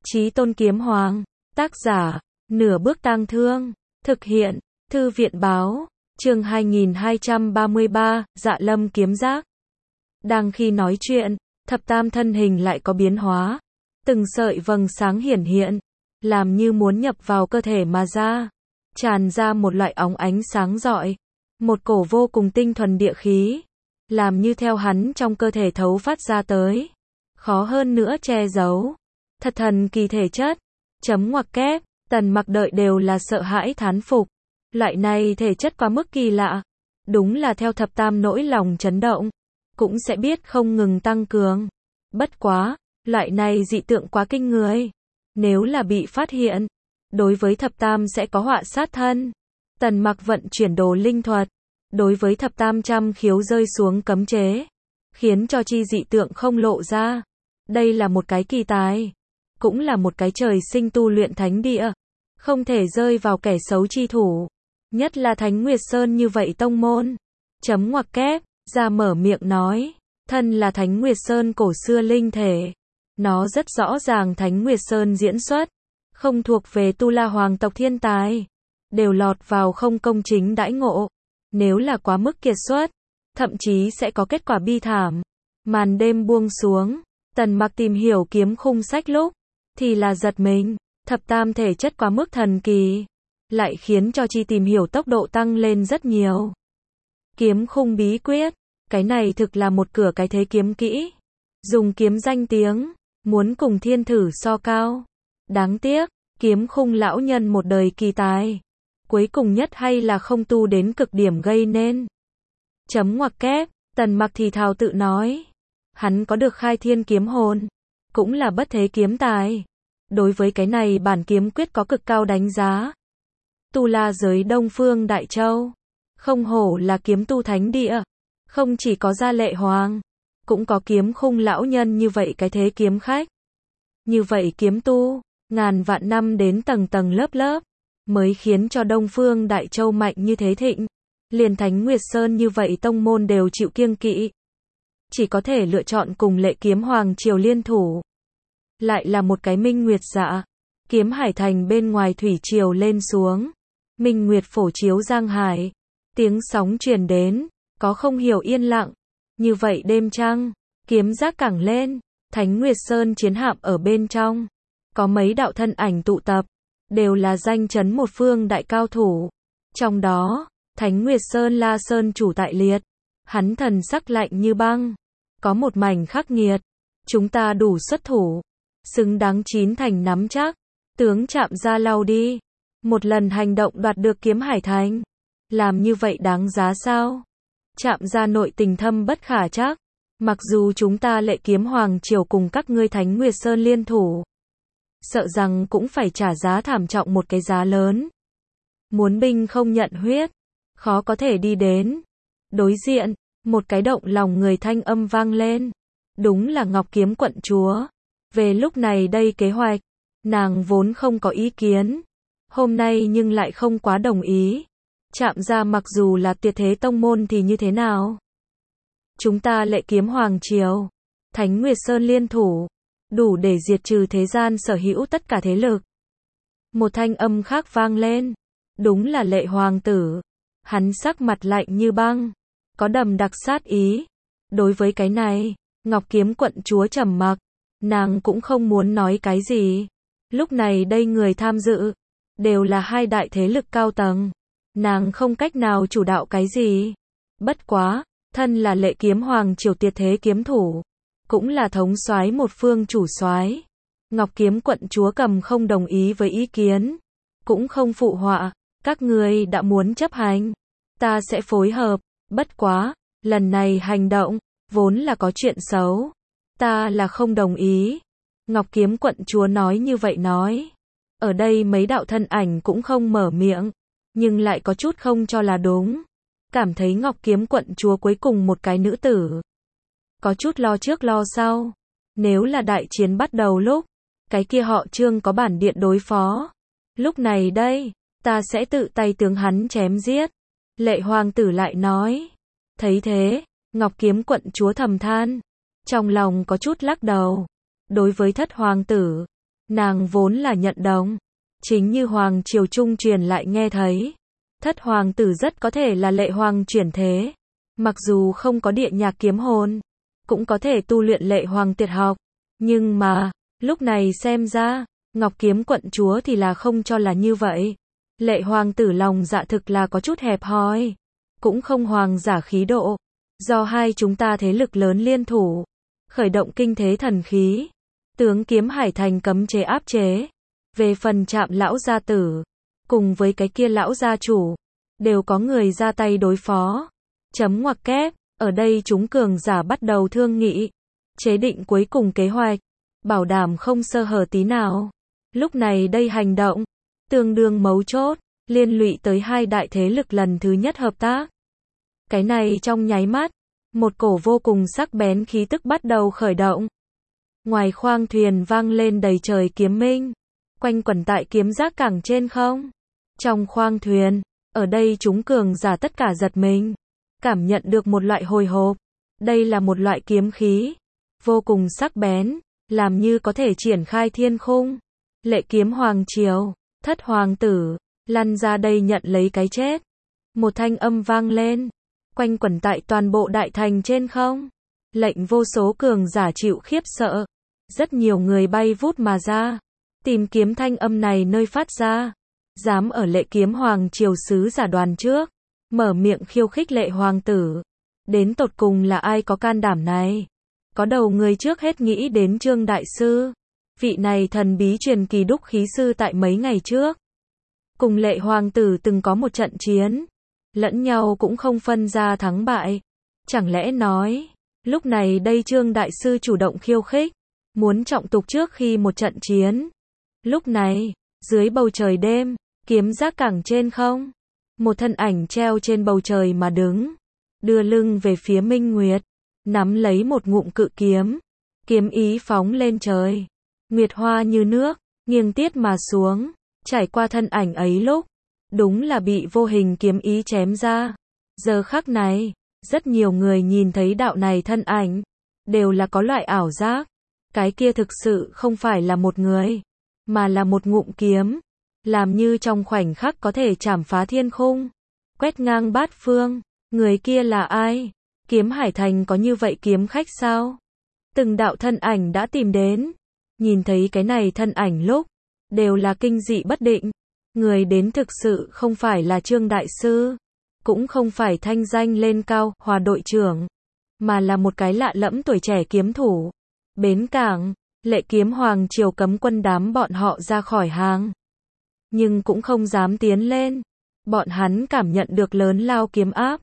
Chí Tôn Kiếm Hoàng, tác giả, Nửa Bước Tang Thương, thực hiện, Thư viện báo, chương 2233, Dạ Lâm kiếm giác. Đang khi nói chuyện, thập tam thân hình lại có biến hóa, từng sợi vầng sáng hiển hiện, làm như muốn nhập vào cơ thể mà ra, tràn ra một loại óng ánh sáng rọi, một cổ vô cùng tinh thuần địa khí, làm như theo hắn trong cơ thể thấu phát ra tới, khó hơn nữa che giấu. Thật thần kỳ thể chất. Chấm ngoặc kép, Tần Mặc đợi đều là sợ hãi thán phục. Loại này thể chất quá mức kỳ lạ. Đúng là theo thập tam nỗi lòng chấn động, cũng sẽ biết không ngừng tăng cường. Bất quá, loại này dị tượng quá kinh người. Nếu là bị phát hiện, đối với thập tam sẽ có họa sát thân. Tần Mặc vận chuyển đồ linh thuật, đối với thập tam trăm khiếu rơi xuống cấm chế, khiến cho chi dị tượng không lộ ra. Đây là một cái kỳ tài, cũng là một cái trời sinh tu luyện thánh địa, không thể rơi vào kẻ xấu chi thủ, nhất là Thánh Nguyệt Sơn như vậy tông môn. Chấm ngoặc kép, ra mở miệng nói, thân là Thánh Nguyệt Sơn cổ xưa linh thể, nó rất rõ ràng Thánh Nguyệt Sơn diễn xuất, không thuộc về Tu La hoàng tộc thiên tài, đều lọt vào không công chính đãi ngộ, nếu là quá mức kiệt xuất, thậm chí sẽ có kết quả bi thảm. Màn đêm buông xuống, Tần Mặc tìm hiểu kiếm khung sách lúc thì là giật mình, thập tam thể chất quá mức thần kỳ, lại khiến cho chi tìm hiểu tốc độ tăng lên rất nhiều. Kiếm khung bí quyết, cái này thực là một cửa cái thế kiếm kỹ, dùng kiếm danh tiếng, muốn cùng thiên thử so cao. Đáng tiếc, kiếm khung lão nhân một đời kỳ tài, cuối cùng nhất hay là không tu đến cực điểm gây nên. Chấm ngoặc kép, Tần Mặc thì thào tự nói, hắn có được khai thiên kiếm hồn, cũng là bất thế kiếm tài. Đối với cái này bản kiếm quyết có cực cao đánh giá. Tu La giới Đông Phương Đại Châu, không hổ là kiếm tu thánh địa, không chỉ có Gia Lệ Hoàng, cũng có kiếm khung lão nhân như vậy cái thế kiếm khách. Như vậy kiếm tu, ngàn vạn năm đến tầng tầng lớp lớp, mới khiến cho Đông Phương Đại Châu mạnh như thế thịnh. Liền Thánh Nguyệt Sơn như vậy tông môn đều chịu kiêng kỵ, chỉ có thể lựa chọn cùng Lệ Kiếm Hoàng triều liên thủ. Lại là một cái Minh Nguyệt dạ, Kiếm Hải thành bên ngoài thủy triều lên xuống, Minh Nguyệt phổ chiếu giang hải, tiếng sóng truyền đến, có không hiểu yên lặng. Như vậy đêm trăng, kiếm giác càng lên, Thánh Nguyệt Sơn chiến hạm ở bên trong, có mấy đạo thân ảnh tụ tập, đều là danh chấn một phương đại cao thủ. Trong đó, Thánh Nguyệt Sơn La Sơn chủ tại liệt, hắn thần sắc lạnh như băng, có một mảnh khắc nghiệt, chúng ta đủ xuất thủ, xứng đáng chín thành nắm chắc, tướng Trạm Gia lau đi, một lần hành động đoạt được Kiếm Hải thành, làm như vậy đáng giá sao? Trạm Gia nội tình thâm bất khả trắc, mặc dù chúng ta Lệ Kiếm Hoàng triều cùng các ngươi Thánh Nguyệt Sơn liên thủ, sợ rằng cũng phải trả giá thảm trọng một cái giá lớn. Muốn binh không nhận huyết, khó có thể đi đến. Đối diện, một cái động lòng người thanh âm vang lên, đúng là Ngọc Kiếm quận chúa. Về lúc này đây kế hoạch, nàng vốn không có ý kiến, hôm nay nhưng lại không quá đồng ý. Trạm Gia mặc dù là tuyệt thế tông môn thì như thế nào? Chúng ta Lệ Kiếm Hoàng triều, Thánh Nguyệt Sơn liên thủ, đủ để diệt trừ thế gian sở hữu tất cả thế lực. Một thanh âm khác vang lên, đúng là Lệ Hoàng tử, hắn sắc mặt lạnh như băng, có đầm đặc sát ý. Đối với cái này, Ngọc Kiếm quận chúa trầm mặc, nàng cũng không muốn nói cái gì. Lúc này đây người tham dự, đều là hai đại thế lực cao tầng, nàng không cách nào chủ đạo cái gì. Bất quá, thân là Lệ Kiếm Hoàng triều tuyệt thế kiếm thủ, cũng là thống soái một phương chủ soái. Ngọc Kiếm quận chúa cầm không đồng ý với ý kiến, cũng không phụ họa, các ngươi đã muốn chấp hành, ta sẽ phối hợp. Bất quá, lần này hành động, vốn là có chuyện xấu, ta là không đồng ý. Ngọc Kiếm quận chúa nói như vậy nói. Ở đây mấy đạo thân ảnh cũng không mở miệng, nhưng lại có chút không cho là đúng. Cảm thấy Ngọc Kiếm quận chúa cuối cùng một cái nữ tử, có chút lo trước lo sau. Nếu là đại chiến bắt đầu lúc, cái kia họ Trương có bản điện đối phó. Lúc này đây, ta sẽ tự tay tướng hắn chém giết. Lệ Hoàng tử lại nói. Thấy thế, Ngọc Kiếm quận chúa thầm than, trong lòng có chút lắc đầu. Đối với thất hoàng tử, Nàng vốn là nhận đồng. Chính như Hoàng Triều Trung truyền lại nghe thấy. Thất hoàng tử rất có thể là Lệ Hoàng chuyển thế. Mặc dù không có địa nhạc kiếm hồn, cũng có thể tu luyện Lệ Hoàng tuyệt học. Nhưng mà, lúc này xem ra, Ngọc Kiếm quận chúa thì là không cho là như vậy. Lệ Hoàng tử lòng dạ thực là có chút hẹp hòi. Cũng không hoàng giả khí độ. Do hai chúng ta thế lực lớn liên thủ, khởi động kinh thế thần khí. Tướng Kiếm Hải Thành cấm chế áp chế. Về phần Trạm lão gia tử, cùng với cái kia lão gia chủ, đều có người ra tay đối phó. Chấm ngoặc kép, ở đây chúng cường giả bắt đầu thương nghị, chế định cuối cùng kế hoạch, bảo đảm không sơ hở tí nào. Lúc này đây hành động, tương đương mấu chốt, liên lụy tới hai đại thế lực lần thứ nhất hợp tác. Cái này trong nháy mắt, một cổ vô cùng sắc bén khí tức bắt đầu khởi động. Ngoài khoang thuyền vang lên đầy trời kiếm minh, quanh quẩn tại kiếm giác cảng trên không. Trong khoang thuyền, ở đây chúng cường giả tất cả giật mình, cảm nhận được một loại hồi hộp. Đây là một loại kiếm khí, vô cùng sắc bén, làm như có thể triển khai thiên khung. Lệ Kiếm Hoàng Triều, thất hoàng tử, lăn ra đây nhận lấy cái chết. Một thanh âm vang lên, quanh quẩn tại toàn bộ đại thành trên không. Lệnh vô số cường giả chịu khiếp sợ. Rất nhiều người bay vút mà ra, tìm kiếm thanh âm này nơi phát ra. Dám ở Lệ Kiếm Hoàng Triều sứ giả đoàn trước, mở miệng khiêu khích Lệ Hoàng tử. Đến tột cùng là ai có can đảm này? Có đầu người trước hết nghĩ đến Trương Đại Sư. Vị này thần bí truyền kỳ đúc khí sư tại mấy ngày trước. Cùng Lệ Hoàng tử từng có một trận chiến. Lẫn nhau cũng không phân ra thắng bại. Chẳng lẽ nói, lúc này đây Trương Đại Sư chủ động khiêu khích, muốn trọng tục trước khi một trận chiến. Lúc này, dưới bầu trời đêm, kiếm giác cảng trên không. Một thân ảnh treo trên bầu trời mà đứng, đưa lưng về phía Minh Nguyệt, nắm lấy một ngụm cự kiếm. Kiếm ý phóng lên trời. Nguyệt hoa như nước, nghiêng tiết mà xuống, trải qua thân ảnh ấy lúc. Đúng là bị vô hình kiếm ý chém ra. Giờ khắc này, rất nhiều người nhìn thấy đạo này thân ảnh, đều là có loại ảo giác. Cái kia thực sự không phải là một người, mà là một ngụm kiếm. Làm như trong khoảnh khắc có thể chảm phá thiên khung, quét ngang bát phương. Người kia là ai? Kiếm Hải Thành có như vậy kiếm khách sao? Từng đạo thân ảnh đã tìm đến. Nhìn thấy cái này thân ảnh lúc, đều là kinh dị bất định. Người đến thực sự không phải là Trương Đại Sư, cũng không phải thanh danh lên cao, Hòa đội trưởng, mà là một cái lạ lẫm tuổi trẻ kiếm thủ. Bến cảng, Lệ Kiếm Hoàng Triều cấm quân đám bọn họ ra khỏi hàng, nhưng cũng không dám tiến lên. Bọn hắn cảm nhận được lớn lao kiếm áp.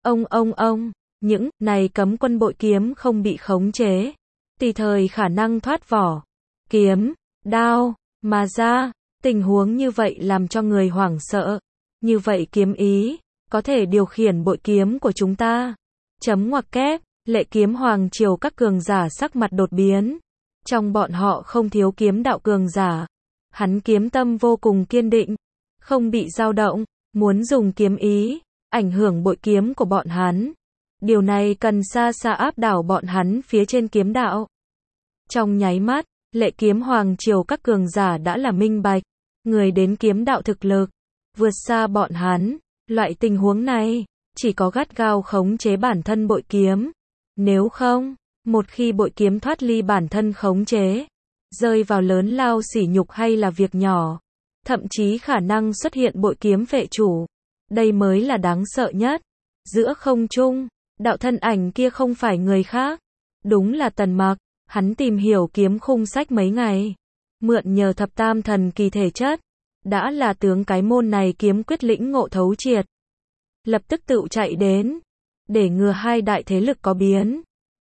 Ông, những này cấm quân bội kiếm không bị khống chế, tùy thời khả năng thoát vỏ. Kiếm, đao, mà ra, tình huống như vậy làm cho người hoảng sợ. Như vậy kiếm ý, có thể điều khiển bội kiếm của chúng ta. Chấm ngoặc kép, Lệ Kiếm Hoàng Triều các cường giả sắc mặt đột biến. Trong bọn họ không thiếu kiếm đạo cường giả. Hắn kiếm tâm vô cùng kiên định, không bị dao động, muốn dùng kiếm ý, ảnh hưởng bội kiếm của bọn hắn. Điều này cần xa xa áp đảo bọn hắn phía trên kiếm đạo. Trong nháy mắt, Lệ Kiếm Hoàng Triều các cường giả đã là minh bạch. Người đến kiếm đạo thực lực, vượt xa bọn hắn. Loại tình huống này, chỉ có gắt gao khống chế bản thân bội kiếm. Nếu không, một khi bội kiếm thoát ly bản thân khống chế, rơi vào lớn lao sỉ nhục hay là việc nhỏ, thậm chí khả năng xuất hiện bội kiếm phệ chủ. Đây mới là đáng sợ nhất. Giữa không trung, đạo thân ảnh kia không phải người khác, đúng là Tần Mặc. Hắn tìm hiểu kiếm khung sách mấy ngày, mượn nhờ thập tam thần kỳ thể chất, đã là tướng cái môn này kiếm quyết lĩnh ngộ thấu triệt. Lập tức tự chạy đến, để ngừa hai đại thế lực có biến.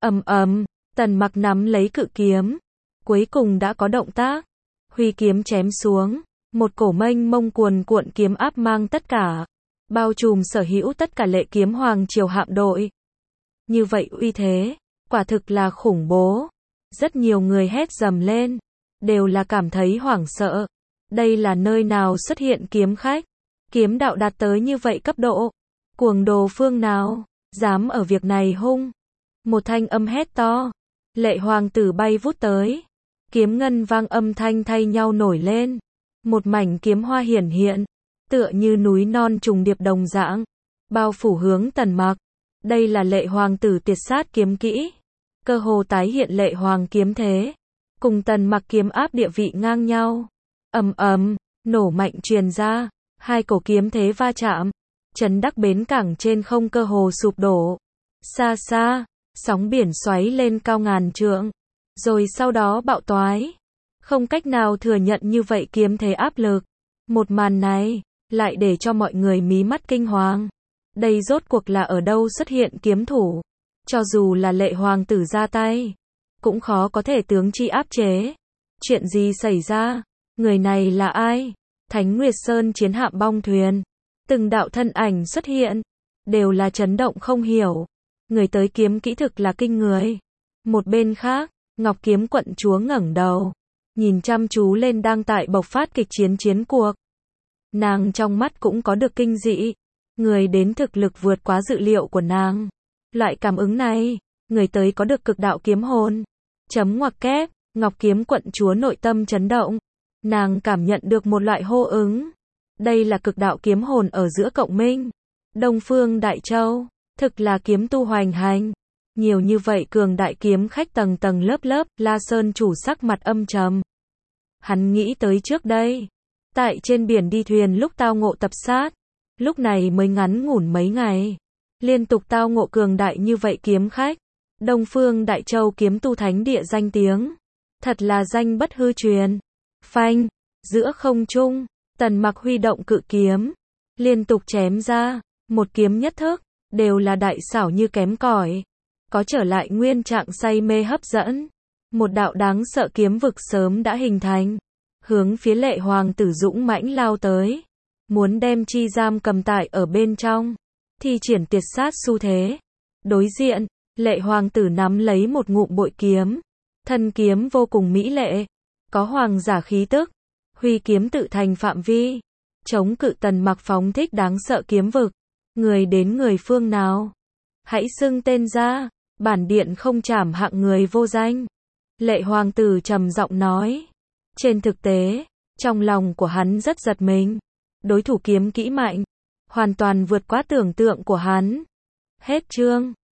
Tần Mặc nắm lấy cự kiếm, cuối cùng đã có động tác. Huy kiếm chém xuống, một cổ mênh mông cuồn cuộn kiếm áp mang tất cả, bao trùm sở hữu tất cả Lệ Kiếm Hoàng Triều hạm đội. Như vậy uy thế, quả thực là khủng bố. Rất nhiều người hét dầm lên, đều là cảm thấy hoảng sợ. Đây là nơi nào xuất hiện kiếm khách? Kiếm đạo đạt tới như vậy cấp độ. Cuồng đồ phương nào, dám ở việc này hung? Một thanh âm hét to. Lệ Hoàng tử bay vút tới. kiếm ngân vang âm thanh thay nhau nổi lên. Một mảnh kiếm hoa hiển hiện, tựa như núi non trùng điệp đồng dạng, bao phủ hướng Tần Mặc. Đây là Lệ Hoàng tử tuyệt sát kiếm kỹ, cơ hồ tái hiện Lệ Hoàng kiếm thế, cùng Tần Mặc kiếm áp địa vị ngang nhau. Ầm ầm, nổ mạnh truyền ra, hai cổ kiếm thế va chạm, chấn đắc bến cảng trên không cơ hồ sụp đổ. Xa xa, sóng biển xoáy lên cao ngàn trượng, rồi sau đó bạo toái. Không cách nào thừa nhận như vậy kiếm thế áp lực. Một màn này, lại để cho mọi người mí mắt kinh hoàng. Đây rốt cuộc là ở đâu xuất hiện kiếm thủ? Cho dù là Lệ Hoàng tử ra tay, cũng khó có thể tướng chi áp chế. Chuyện gì xảy ra? Người này là ai? Thánh Nguyệt Sơn chiến hạm bong thuyền. Từng đạo thân ảnh xuất hiện, đều là chấn động không hiểu. Người tới kiếm kỹ thực là kinh người. Một bên khác, Ngọc Kiếm quận chúa ngẩng đầu, nhìn chăm chú lên đang tại bộc phát kịch chiến cuộc. Nàng trong mắt cũng có được kinh dị. Người đến thực lực vượt quá dự liệu của nàng. Loại cảm ứng này, người tới có được cực đạo kiếm hồn. Chấm ngoặc kép, Ngọc Kiếm quận chúa nội tâm chấn động. Nàng cảm nhận được một loại hô ứng. Đây là cực đạo kiếm hồn ở giữa cộng minh. Đông Phương Đại Châu, thực là kiếm tu hoành hành. Nhiều như vậy cường đại kiếm khách tầng tầng lớp lớp, La Sơn chủ sắc mặt âm trầm. Hắn nghĩ tới trước đây, tại trên biển đi thuyền lúc tao ngộ tập sát, lúc này mới ngắn ngủn mấy ngày, liên tục tao ngộ cường đại như vậy kiếm khách. Đông Phương Đại Châu kiếm tu thánh địa danh tiếng, thật là danh bất hư truyền. Phanh, giữa không trung, Tần Mặc huy động cự kiếm, liên tục chém ra, một kiếm nhất thức, đều là đại xảo như kém cỏi, có trở lại nguyên trạng say mê hấp dẫn. Một đạo đáng sợ kiếm vực sớm đã hình thành, hướng phía Lệ Hoàng tử dũng mãnh lao tới, muốn đem chi giam cầm tại ở bên trong, thi triển tuyệt sát xu thế. Đối diện, Lệ Hoàng tử nắm lấy một ngụm bội kiếm, thân kiếm vô cùng mỹ lệ, có hoàng giả khí tức, huy kiếm tự thành phạm vi, chống cự Tần Mặc phóng thích đáng sợ kiếm vực. Người đến người phương nào? Hãy xưng tên ra, bản điện không trảm hạng người vô danh. Lệ Hoàng tử trầm giọng nói. Trên thực tế, trong lòng của hắn rất giật mình. Đối thủ kiếm kỹ mạnh, hoàn toàn vượt quá tưởng tượng của hắn. Hết chương.